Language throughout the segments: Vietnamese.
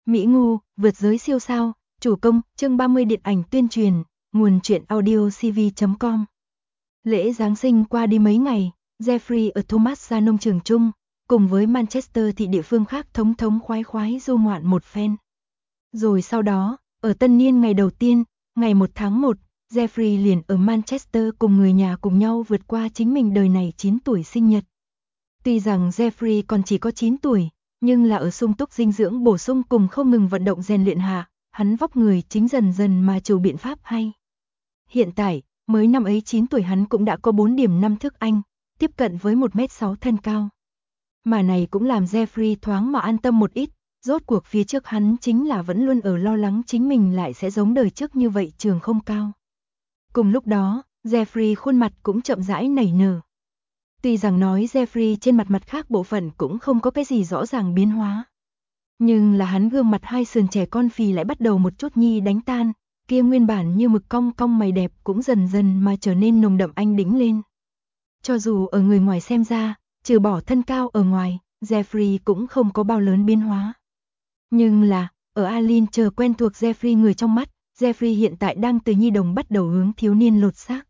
Mỹ Ngu, vượt giới siêu sao, chủ công, chương 30 điện ảnh tuyên truyền, nguồn truyện audio cv.com. Lễ Giáng sinh qua đi mấy ngày, Jeffrey ở Thomas ra nông trường chung, cùng với Manchester thị địa phương khác thống khoái du ngoạn một phen. Rồi sau đó, ở tân niên ngày đầu tiên, ngày 1 tháng 1, Jeffrey liền ở Manchester cùng người nhà cùng nhau vượt qua chính mình đời này 9 tuổi sinh nhật. Tuy rằng Jeffrey còn chỉ có 9 tuổi, nhưng là ở sung túc dinh dưỡng bổ sung cùng không ngừng vận động rèn luyện hạ, hắn vóc người chính dần dần mà trổ biện pháp hay. Hiện tại, mới năm ấy 9 tuổi hắn cũng đã có 4 điểm 5 thức Anh, tiếp cận với 1m6 thân cao. Mà này cũng làm Jeffrey thoáng mà an tâm một ít, rốt cuộc phía trước hắn chính là vẫn luôn ở lo lắng chính mình lại sẽ giống đời trước như vậy trường không cao. Cùng lúc đó, Jeffrey khuôn mặt cũng chậm rãi nảy nở. Tuy rằng nói Jeffrey trên mặt khác bộ phận cũng không có cái gì rõ ràng biến hóa. Nhưng là hắn gương mặt hai sườn trẻ con phì lại bắt đầu một chút nhi đánh tan, kia nguyên bản như mực cong cong mày đẹp cũng dần dần mà trở nên nồng đậm anh đĩnh lên. Cho dù ở người ngoài xem ra, trừ bỏ thân cao ở ngoài, Jeffrey cũng không có bao lớn biến hóa. Nhưng là, ở Aline chờ quen thuộc Jeffrey người trong mắt, Jeffrey hiện tại đang từ nhi đồng bắt đầu hướng thiếu niên lột xác.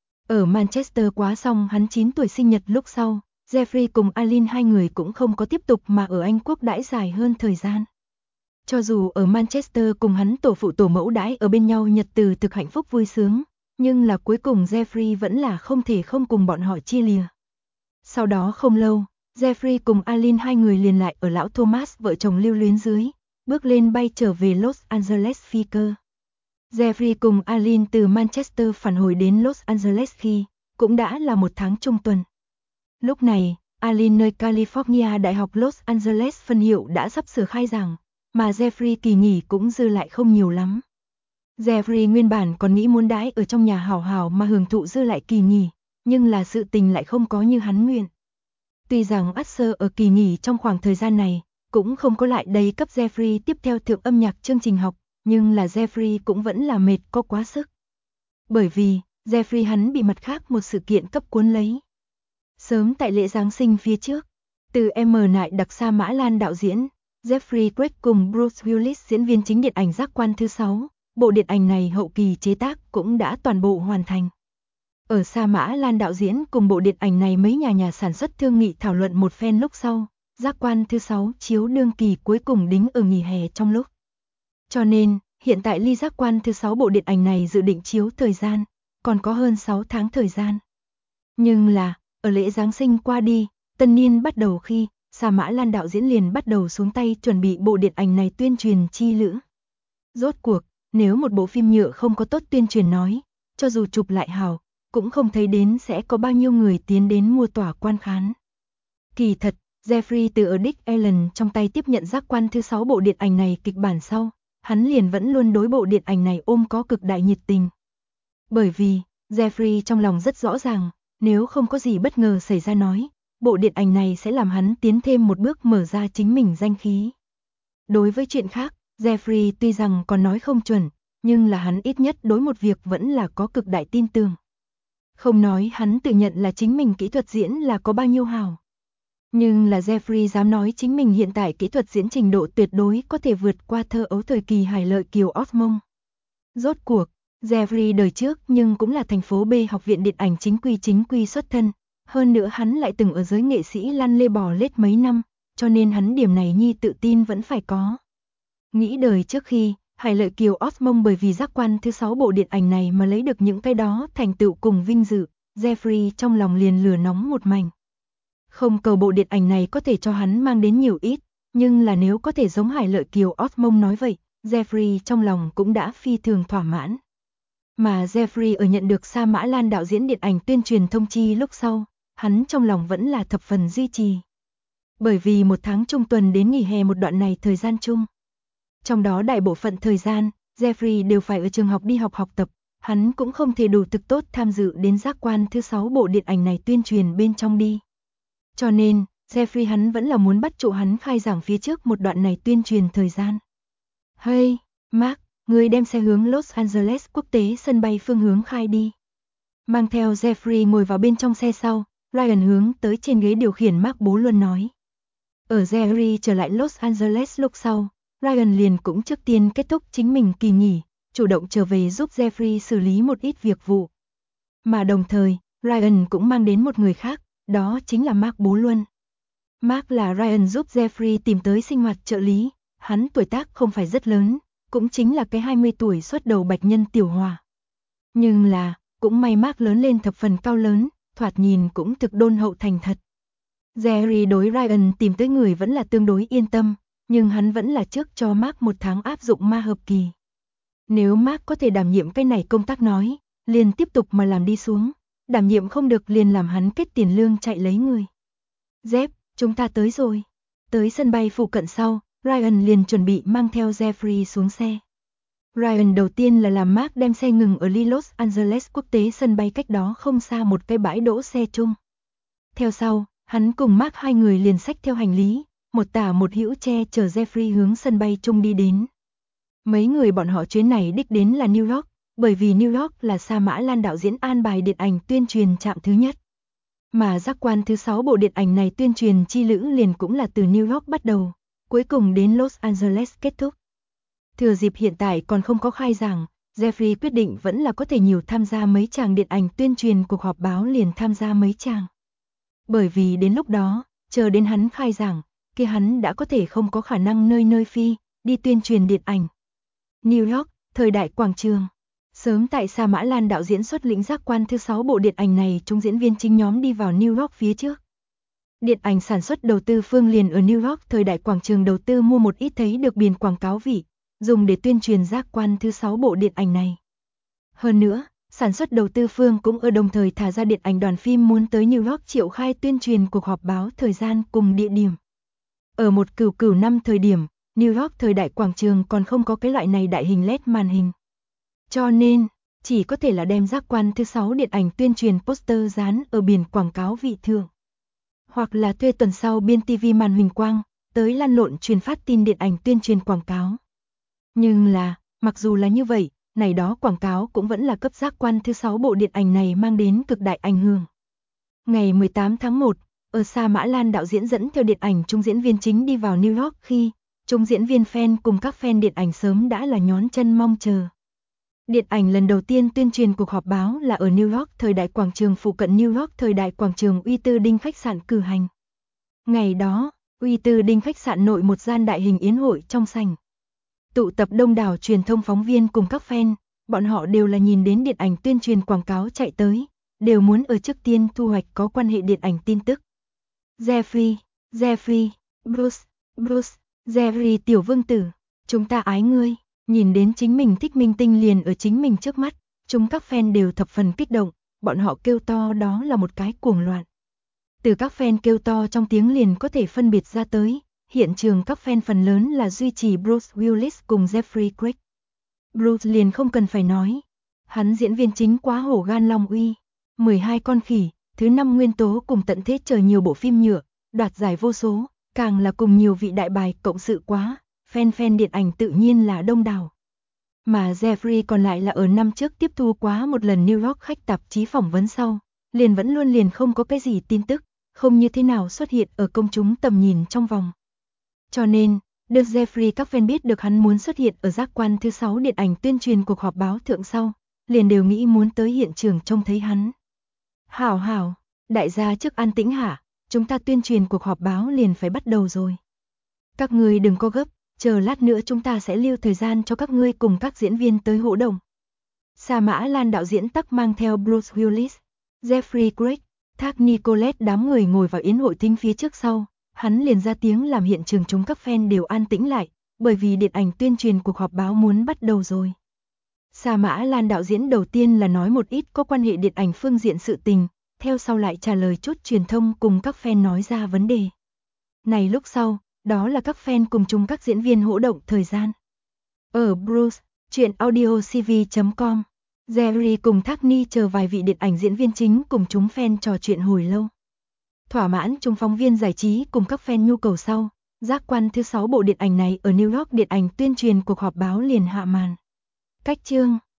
Ở Manchester quá xong hắn 9 tuổi sinh nhật lúc sau, Jeffrey cùng Aline hai người cũng không có tiếp tục mà ở Anh Quốc đãi dài hơn thời gian. Cho dù ở Manchester cùng hắn tổ phụ tổ mẫu đãi ở bên nhau nhật từ thực hạnh phúc vui sướng, nhưng là cuối cùng Jeffrey vẫn là không thể không cùng bọn họ chia lìa. Sau đó không lâu, Jeffrey cùng Aline hai người liền lại ở lão Thomas vợ chồng lưu luyến dưới, bước lên bay trở về Los Angeles phi cơ. Jeffrey cùng Aline từ Manchester phản hồi đến Los Angeles khi cũng đã là 1 tháng trung tuần. Lúc này, Aline nơi California Đại học Los Angeles phân hiệu đã sắp sửa khai giảng, mà Jeffrey kỳ nghỉ cũng dư lại không nhiều lắm. Jeffrey nguyên bản còn nghĩ muốn đãi ở trong nhà hảo hảo mà hưởng thụ dư lại kỳ nghỉ, nhưng là sự tình lại không có như hắn nguyện. Tuy rằng Asher ở kỳ nghỉ trong khoảng thời gian này, cũng không có lại đầy cấp Jeffrey tiếp theo thượng âm nhạc chương trình học, nhưng là Jeffrey cũng vẫn là mệt có quá sức. Bởi vì, Jeffrey hắn bị mặt khác một sự kiện cấp cuốn lấy. Sớm tại lễ Giáng sinh phía trước, từ M. Nại đặc Sa Mã Lan đạo diễn, Jeffrey Craig cùng Bruce Willis diễn viên chính điện ảnh Giác quan thứ 6, bộ điện ảnh này hậu kỳ chế tác cũng đã toàn bộ hoàn thành. Ở Sa Mã Lan đạo diễn cùng bộ điện ảnh này mấy nhà sản xuất thương nghị thảo luận một phen lúc sau, Giác quan thứ 6 chiếu đương kỳ cuối cùng đính ở nghỉ hè trong lúc. Cho nên, hiện tại ly Giác quan thứ 6 bộ điện ảnh này dự định chiếu thời gian, còn có hơn 6 tháng thời gian. Nhưng là, ở lễ Giáng sinh qua đi, tân niên bắt đầu khi, Sa Mã Lan đạo diễn liền bắt đầu xuống tay chuẩn bị bộ điện ảnh này tuyên truyền chi lữ. Rốt cuộc, nếu một bộ phim nhựa không có tốt tuyên truyền nói, cho dù chụp lại hào, cũng không thấy đến sẽ có bao nhiêu người tiến đến mua tỏa quan khán. Kỳ thật, Jeffrey từ ở Dick Allen trong tay tiếp nhận Giác quan thứ 6 bộ điện ảnh này kịch bản sau, hắn liền vẫn luôn đối bộ điện ảnh này ôm có cực đại nhiệt tình. Bởi vì, Jeffrey trong lòng rất rõ ràng, nếu không có gì bất ngờ xảy ra nói, bộ điện ảnh này sẽ làm hắn tiến thêm một bước mở ra chính mình danh khí. Đối với chuyện khác, Jeffrey tuy rằng còn nói không chuẩn, nhưng là hắn ít nhất đối một việc vẫn là có cực đại tin tưởng. Không nói hắn tự nhận là chính mình kỹ thuật diễn là có bao nhiêu hào. Nhưng là Jeffrey dám nói chính mình hiện tại kỹ thuật diễn trình độ tuyệt đối có thể vượt qua thơ ấu thời kỳ Hải Lợi Kiều Osmond. Rốt cuộc, Jeffrey đời trước nhưng cũng là thành phố B học viện điện ảnh chính quy xuất thân, hơn nữa hắn lại từng ở giới nghệ sĩ lăn lê bò lết mấy năm, cho nên hắn điểm này nhi tự tin vẫn phải có. Nghĩ đời trước khi, Hải Lợi Kiều Osmond bởi vì Giác quan thứ 6 bộ điện ảnh này mà lấy được những cái đó thành tựu cùng vinh dự, Jeffrey trong lòng liền lửa nóng một mảnh. Không cầu bộ điện ảnh này có thể cho hắn mang đến nhiều ít, nhưng là nếu có thể giống Hải Lợi Kiều Osmond nói vậy, Jeffrey trong lòng cũng đã phi thường thỏa mãn. Mà Jeffrey ở nhận được Sa Mã Lan đạo diễn điện ảnh tuyên truyền thông chi lúc sau, hắn trong lòng vẫn là thập phần duy trì. Bởi vì 1 tháng trung tuần đến nghỉ hè một đoạn này thời gian chung. Trong đó đại bộ phận thời gian, Jeffrey đều phải ở trường học đi học tập, hắn cũng không thể đủ thực tốt tham dự đến Giác quan thứ 6 bộ điện ảnh này tuyên truyền bên trong đi. Cho nên, Jeffrey hắn vẫn là muốn bắt trụ hắn khai giảng phía trước một đoạn này tuyên truyền thời gian. Hey, Mark, người đem xe hướng Los Angeles quốc tế sân bay phương hướng khai đi. Mang theo Jeffrey ngồi vào bên trong xe sau, Ryan hướng tới trên ghế điều khiển Mark bố luôn nói. Ở Jerry trở lại Los Angeles lúc sau, Ryan liền cũng trước tiên kết thúc chính mình kỳ nghỉ, chủ động trở về giúp Jeffrey xử lý một ít việc vụ. Mà đồng thời, Ryan cũng mang đến một người khác, đó chính là Mark Bố Luân. Mark là Ryan giúp Jeffrey tìm tới sinh hoạt trợ lý, hắn tuổi tác không phải rất lớn, cũng chính là cái 20 tuổi xuất đầu bạch nhân tiểu hòa. Nhưng là, cũng may Mark lớn lên thập phần cao lớn, thoạt nhìn cũng thực đôn hậu thành thật. Jerry đối Ryan tìm tới người vẫn là tương đối yên tâm, nhưng hắn vẫn là trước cho Mark 1 tháng áp dụng ma hợp kỳ. Nếu Mark có thể đảm nhiệm cái này công tác nói, liền tiếp tục mà làm đi xuống, đảm nhiệm không được liền làm hắn kết tiền lương chạy lấy người. Jeff, chúng ta tới rồi. Tới sân bay phụ cận sau, Ryan liền chuẩn bị mang theo Jeffrey xuống xe. Ryan đầu tiên là làm Mark đem xe ngừng ở Los Angeles quốc tế sân bay cách đó không xa một cái bãi đỗ xe chung. Theo sau, hắn cùng Mark hai người liền xách theo hành lý, một tả một hữu che chở Jeffrey hướng sân bay chung đi đến. Mấy người bọn họ chuyến này đích đến là New York, bởi vì New York là Sa Mã Lan đạo diễn an bài điện ảnh tuyên truyền trạm thứ nhất. Mà giác quan thứ 6 bộ điện ảnh này tuyên truyền chi lữ liền cũng là từ New York bắt đầu, cuối cùng đến Los Angeles kết thúc. Thừa dịp hiện tại còn không có khai giảng, Jeffrey quyết định vẫn là có thể nhiều tham gia mấy tràng điện ảnh tuyên truyền, cuộc họp báo liền tham gia mấy tràng. Bởi vì đến lúc đó, chờ đến hắn khai giảng, kia hắn đã có thể không có khả năng nơi nơi phi, đi tuyên truyền điện ảnh. New York, thời đại quảng trường. Sớm tại Sa Mã Lan đạo diễn xuất lĩnh giác quan thứ 6 bộ điện ảnh này, chúng diễn viên chính nhóm đi vào New York phía trước. Điện ảnh sản xuất đầu tư phương liền ở New York thời đại quảng trường đầu tư mua một ít thấy được biển quảng cáo vị, dùng để tuyên truyền giác quan thứ 6 bộ điện ảnh này. Hơn nữa, sản xuất đầu tư phương cũng ở đồng thời thả ra điện ảnh đoàn phim muốn tới New York triệu khai tuyên truyền cuộc họp báo thời gian cùng địa điểm. Ở một cửu năm thời điểm, New York thời đại quảng trường còn không có cái loại này đại hình LED màn hình. Cho nên, chỉ có thể là đem giác quan thứ 6 điện ảnh tuyên truyền poster dán ở biển quảng cáo vị thượng. Hoặc là thuê tuần sau biên TV màn huỳnh quang, tới lăn lộn truyền phát tin điện ảnh tuyên truyền quảng cáo. Nhưng là, mặc dù là như vậy, này đó quảng cáo cũng vẫn là cấp giác quan thứ 6 bộ điện ảnh này mang đến cực đại ảnh hưởng. Ngày 18 tháng 1, ở Sa Mã Lan đạo diễn dẫn theo điện ảnh trung diễn viên chính đi vào New York khi, trung diễn viên fan cùng các fan điện ảnh sớm đã là nhón chân mong chờ. Điện ảnh lần đầu tiên tuyên truyền cuộc họp báo là ở New York thời đại quảng trường phụ cận New York thời đại quảng trường Uy Tư Đinh khách sạn cử hành. Ngày đó, Uy Tư Đinh khách sạn nội một gian đại hình yến hội trong sảnh. Tụ tập đông đảo truyền thông phóng viên cùng các fan, bọn họ đều là nhìn đến điện ảnh tuyên truyền quảng cáo chạy tới, đều muốn ở trước tiên thu hoạch có quan hệ điện ảnh tin tức. Jeffrey, Bruce, Jerry tiểu vương tử, chúng ta ái ngươi. Nhìn đến chính mình thích minh tinh liền ở chính mình trước mắt, chúng các fan đều thập phần kích động, bọn họ kêu to đó là một cái cuồng loạn. Từ các fan kêu to trong tiếng liền có thể phân biệt ra tới, hiện trường các fan phần lớn là duy trì Bruce Willis cùng Jeffrey Craig. Bruce liền không cần phải nói, hắn diễn viên chính quá hổ gan long uy, 12 con khỉ, thứ 5 nguyên tố cùng tận thế chờ nhiều bộ phim nhựa, đoạt giải vô số, càng là cùng nhiều vị đại bài cộng sự quá. Fan điện ảnh tự nhiên là đông đảo. Mà Jeffrey còn lại là ở năm trước tiếp thu quá một lần New York khách tạp chí phỏng vấn sau, liền vẫn luôn không có cái gì tin tức, không như thế nào xuất hiện ở công chúng tầm nhìn trong vòng. Cho nên, được Jeffrey các fan biết được hắn muốn xuất hiện ở giác quan thứ 6 điện ảnh tuyên truyền cuộc họp báo thượng sau, liền đều nghĩ muốn tới hiện trường trông thấy hắn. Hảo, đại gia trước an tĩnh hả, chúng ta tuyên truyền cuộc họp báo liền phải bắt đầu rồi. Các người đừng có gấp. Chờ lát nữa chúng ta sẽ lưu thời gian cho các ngươi cùng các diễn viên tới hỗ động. Sa Mã Lan đạo diễn tắc mang theo Bruce Willis, Jeffrey Craig, Thác Nicolette đám người ngồi vào yến hội thính phía trước sau, hắn liền ra tiếng làm hiện trường chúng các fan đều an tĩnh lại, bởi vì điện ảnh tuyên truyền cuộc họp báo muốn bắt đầu rồi. Sa Mã Lan đạo diễn đầu tiên là nói một ít có quan hệ điện ảnh phương diện sự tình, theo sau lại trả lời chút truyền thông cùng các fan nói ra vấn đề. Này lúc sau, đó là các fan cùng chung các diễn viên hỗ động thời gian. Ở Bruce, chuyện audiocv.com, Jerry cùng Thác Ni chờ vài vị điện ảnh diễn viên chính cùng chúng fan trò chuyện hồi lâu. Thỏa mãn chúng phóng viên giải trí cùng các fan nhu cầu sau, giác quan thứ 6 bộ điện ảnh này ở New York điện ảnh tuyên truyền cuộc họp báo liền hạ màn. Cách chương